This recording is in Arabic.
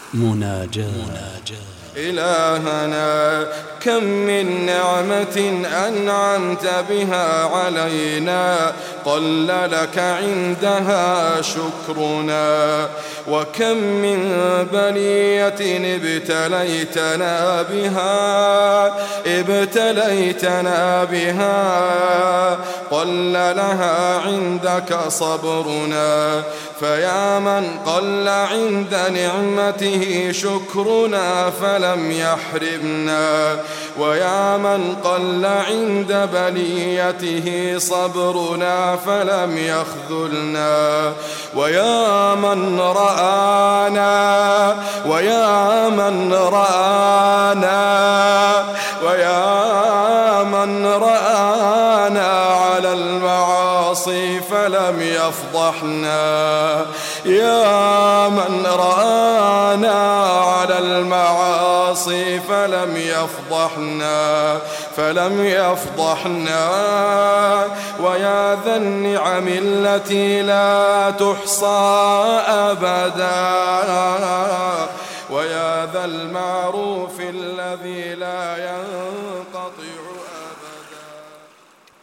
مناجاة. إلهنا كم من نعمة أنعمت بها علينا قل لك عندها شكرنا، وكم من بلية ابتليتنا بها قل لها عندك صبرنا. فيا من قل عند نعمته شكرنا فلم يحرمنا، ويا من قل عند بليته صبرنا فلم يخذلنا. ويا من رآنا على المعاصي فلم يفضحنا، يا من رآنا على المعاصي فلم يفضحنا. ويا ذا النعم التي لا تحصى أبدا، ويا ذا المعروف الذي لا ينقطع